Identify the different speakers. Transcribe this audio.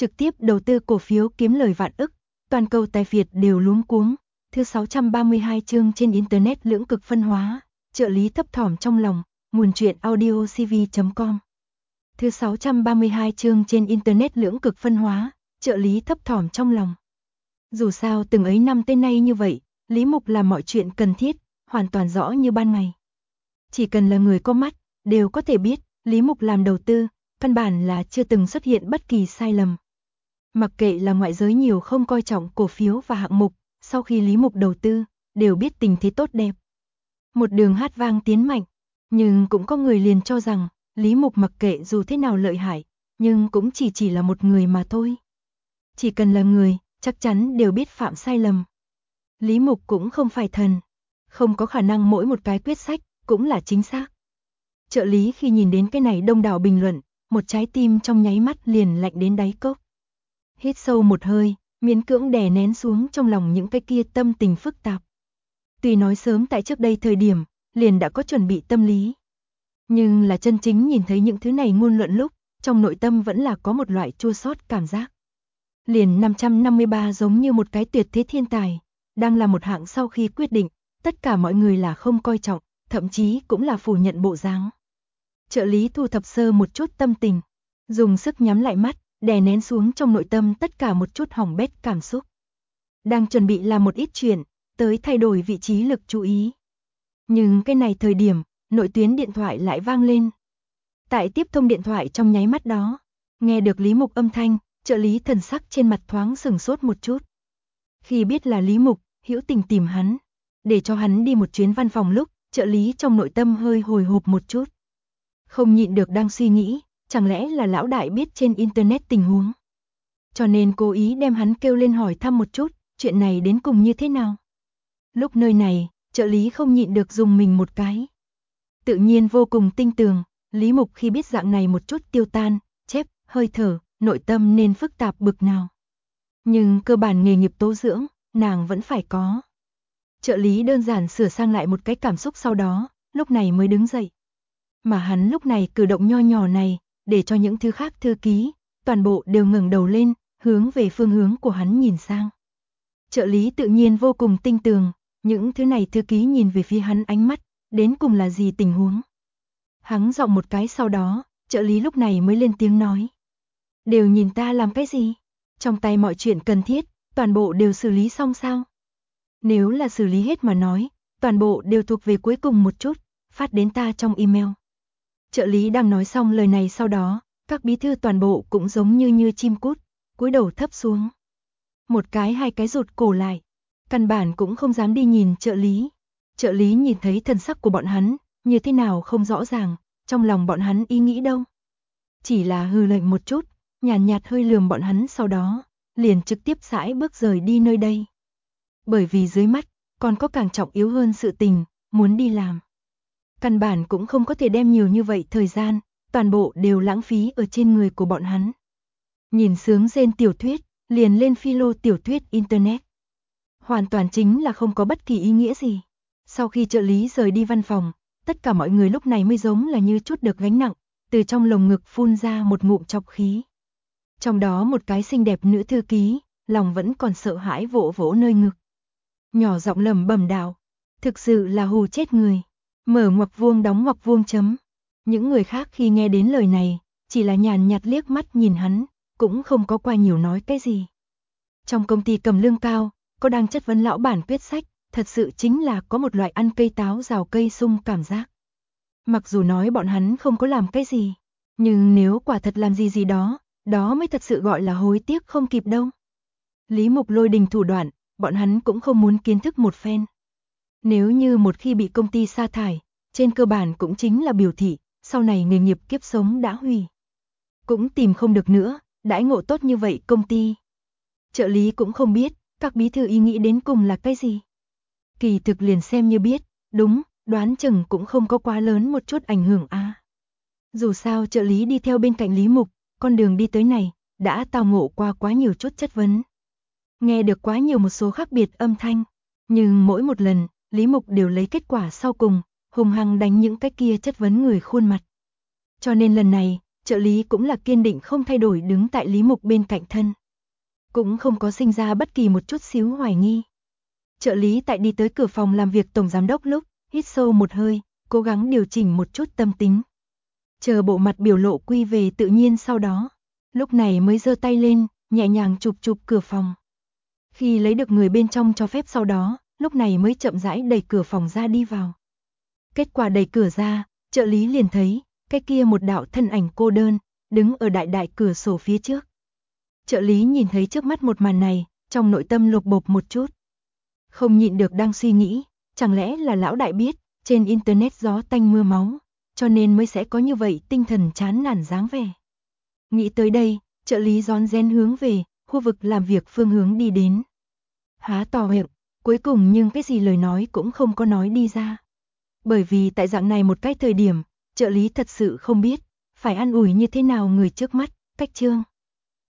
Speaker 1: trực tiếp đầu tư cổ phiếu kiếm lời vạn ức, toàn cầu tài Việt đều luống cuống. Thứ 632 chương trên Internet lưỡng cực phân hóa, trợ lý thấp thỏm trong lòng, nguồn truyện audio cv.com. Thứ 632 chương trên Internet lưỡng cực phân hóa, trợ lý thấp thỏm trong lòng. Dù sao từng ấy năm tới nay như vậy, Lý Mục làm mọi chuyện cần thiết, hoàn toàn rõ như ban ngày. Chỉ cần là người có mắt, đều có thể biết, Lý Mục làm đầu tư, căn bản là chưa từng xuất hiện bất kỳ sai lầm. Mặc kệ là ngoại giới nhiều không coi trọng cổ phiếu và hạng mục, sau khi Lý Mục đầu tư, đều biết tình thế tốt đẹp. Một đường hát vang tiến mạnh, nhưng cũng có người liền cho rằng, Lý Mục mặc kệ dù thế nào lợi hại, nhưng cũng chỉ là một người mà thôi. Chỉ cần là người, chắc chắn đều biết phạm sai lầm. Lý Mục cũng không phải thần, không có khả năng mỗi một cái quyết sách, cũng là chính xác. Trợ lý khi nhìn đến cái này đông đảo bình luận, một trái tim trong nháy mắt liền lạnh đến đáy cốc. Hít sâu một hơi, miễn cưỡng đè nén xuống trong lòng những cái kia tâm tình phức tạp. Tuy nói sớm tại trước đây thời điểm, liền đã có chuẩn bị tâm lý. Nhưng là chân chính nhìn thấy những thứ này ngôn luận lúc, trong nội tâm vẫn là có một loại chua xót cảm giác. Liền 553 giống như một cái tuyệt thế thiên tài, đang là một hạng sau khi quyết định, tất cả mọi người là không coi trọng, thậm chí cũng là phủ nhận bộ dáng. Trợ lý thu thập sơ một chút tâm tình, dùng sức nhắm lại mắt, đè nén xuống trong nội tâm tất cả một chút hỏng bét cảm xúc. Đang chuẩn bị làm một ít chuyện, tới thay đổi vị trí lực chú ý. Nhưng cái này thời điểm, nội tuyến điện thoại lại vang lên. Tại tiếp thông điện thoại trong nháy mắt đó, nghe được Lý Mục âm thanh, trợ lý thần sắc trên mặt thoáng sừng sốt một chút. Khi biết là Lý Mục, hữu tình tìm hắn, để cho hắn đi một chuyến văn phòng lúc, trợ lý trong nội tâm hơi hồi hộp một chút. Không nhịn được đang suy nghĩ, chẳng lẽ là lão đại biết trên internet tình huống. Cho nên cố ý đem hắn kêu lên hỏi thăm một chút, chuyện này đến cùng như thế nào. Lúc nơi này, trợ lý không nhịn được dùng mình một cái. Tự nhiên vô cùng tinh tường, Lý Mục khi biết dạng này một chút tiêu tan, chép, hơi thở, nội tâm nên phức tạp bực nào. Nhưng cơ bản nghề nghiệp tố dưỡng, nàng vẫn phải có. Trợ lý đơn giản sửa sang lại một cái cảm xúc sau đó, lúc này mới đứng dậy. Mà hắn lúc này cử động nho nhỏ này, để cho những thứ khác thư ký, toàn bộ đều ngẩng đầu lên, hướng về phương hướng của hắn nhìn sang. Trợ lý tự nhiên vô cùng tinh tường, những thứ này thư ký nhìn về phía hắn ánh mắt, đến cùng là gì tình huống. Hắn giọng một cái sau đó, trợ lý lúc này mới lên tiếng nói. Đều nhìn ta làm cái gì? Trong tay mọi chuyện cần thiết, toàn bộ đều xử lý xong sao? Nếu là xử lý hết mà nói, toàn bộ đều thuộc về cuối cùng một chút, phát đến ta trong email. Trợ lý đang nói xong lời này sau đó, các bí thư toàn bộ cũng giống như chim cút, cúi đầu thấp xuống. Một cái hai cái rụt cổ lại, căn bản cũng không dám đi nhìn trợ lý. Trợ lý nhìn thấy thần sắc của bọn hắn, như thế nào không rõ ràng, trong lòng bọn hắn ý nghĩ đâu. Chỉ là hừ lạnh một chút, nhàn nhạt hơi lườm bọn hắn sau đó, liền trực tiếp sải bước rời đi nơi đây. Bởi vì dưới mắt, còn có càng trọng yếu hơn sự tình, muốn đi làm. Căn bản cũng không có thể đem nhiều như vậy thời gian, toàn bộ đều lãng phí ở trên người của bọn hắn. Nhìn sướng rên tiểu thuyết, liền lên philo tiểu thuyết internet. Hoàn toàn chính là không có bất kỳ ý nghĩa gì. Sau khi trợ lý rời đi văn phòng, tất cả mọi người lúc này mới giống là như chút được gánh nặng, từ trong lồng ngực phun ra một ngụm trọc khí. Trong đó một cái xinh đẹp nữ thư ký, lòng vẫn còn sợ hãi vỗ vỗ nơi ngực. Nhỏ giọng lẩm bẩm đạo, thực sự là hù chết người. Mở ngoặc vuông đóng ngoặc vuông chấm. Những người khác khi nghe đến lời này, chỉ là nhàn nhạt liếc mắt nhìn hắn, cũng không có qua nhiều nói cái gì. Trong công ty cầm lương cao, có đang chất vấn lão bản quyết sách, thật sự chính là có một loại ăn cây táo rào cây sung cảm giác. Mặc dù nói bọn hắn không có làm cái gì, nhưng nếu quả thật làm gì đó, đó mới thật sự gọi là hối tiếc không kịp đâu. Lý Mục lôi đình thủ đoạn, bọn hắn cũng không muốn kiến thức một phen. Nếu như một khi bị công ty sa thải, trên cơ bản cũng chính là biểu thị, sau này nghề nghiệp kiếp sống đã hủy. Cũng tìm không được nữa, đãi ngộ tốt như vậy công ty. Trợ lý cũng không biết, các bí thư ý nghĩ đến cùng là cái gì. Kỳ thực liền xem như biết, đúng, đoán chừng cũng không có quá lớn một chút ảnh hưởng a. Dù sao trợ lý đi theo bên cạnh Lý Mục, con đường đi tới này, đã tao ngộ qua quá nhiều chút chất vấn. Nghe được quá nhiều một số khác biệt âm thanh, nhưng mỗi một lần, Lý Mục đều lấy kết quả sau cùng, hùng hăng đánh những cái kia chất vấn người khuôn mặt. Cho nên lần này, trợ lý cũng là kiên định không thay đổi đứng tại Lý Mục bên cạnh thân. Cũng không có sinh ra bất kỳ một chút xíu hoài nghi. Trợ lý tại đi tới cửa phòng làm việc tổng giám đốc lúc, hít sâu một hơi, cố gắng điều chỉnh một chút tâm tính. Chờ bộ mặt biểu lộ quy về tự nhiên sau đó, lúc này mới giơ tay lên, nhẹ nhàng chụp chụp cửa phòng. Khi lấy được người bên trong cho phép sau đó, lúc này mới chậm rãi đẩy cửa phòng ra đi vào. Kết quả đẩy cửa ra, trợ lý liền thấy, cái kia một đạo thân ảnh cô đơn, đứng ở đại cửa sổ phía trước. Trợ lý nhìn thấy trước mắt một màn này, trong nội tâm lột bột một chút. Không nhịn được đang suy nghĩ, chẳng lẽ là lão đại biết, trên internet gió tanh mưa máu, cho nên mới sẽ có như vậy tinh thần chán nản dáng vẻ. Nghĩ tới đây, trợ lý rón rén hướng về khu vực làm việc phương hướng đi đến. Há to miệng, cuối cùng nhưng cái gì lời nói cũng không có nói đi ra. Bởi vì tại dạng này một cái thời điểm, trợ lý thật sự không biết phải an ủi như thế nào người trước mắt, Cách Trương.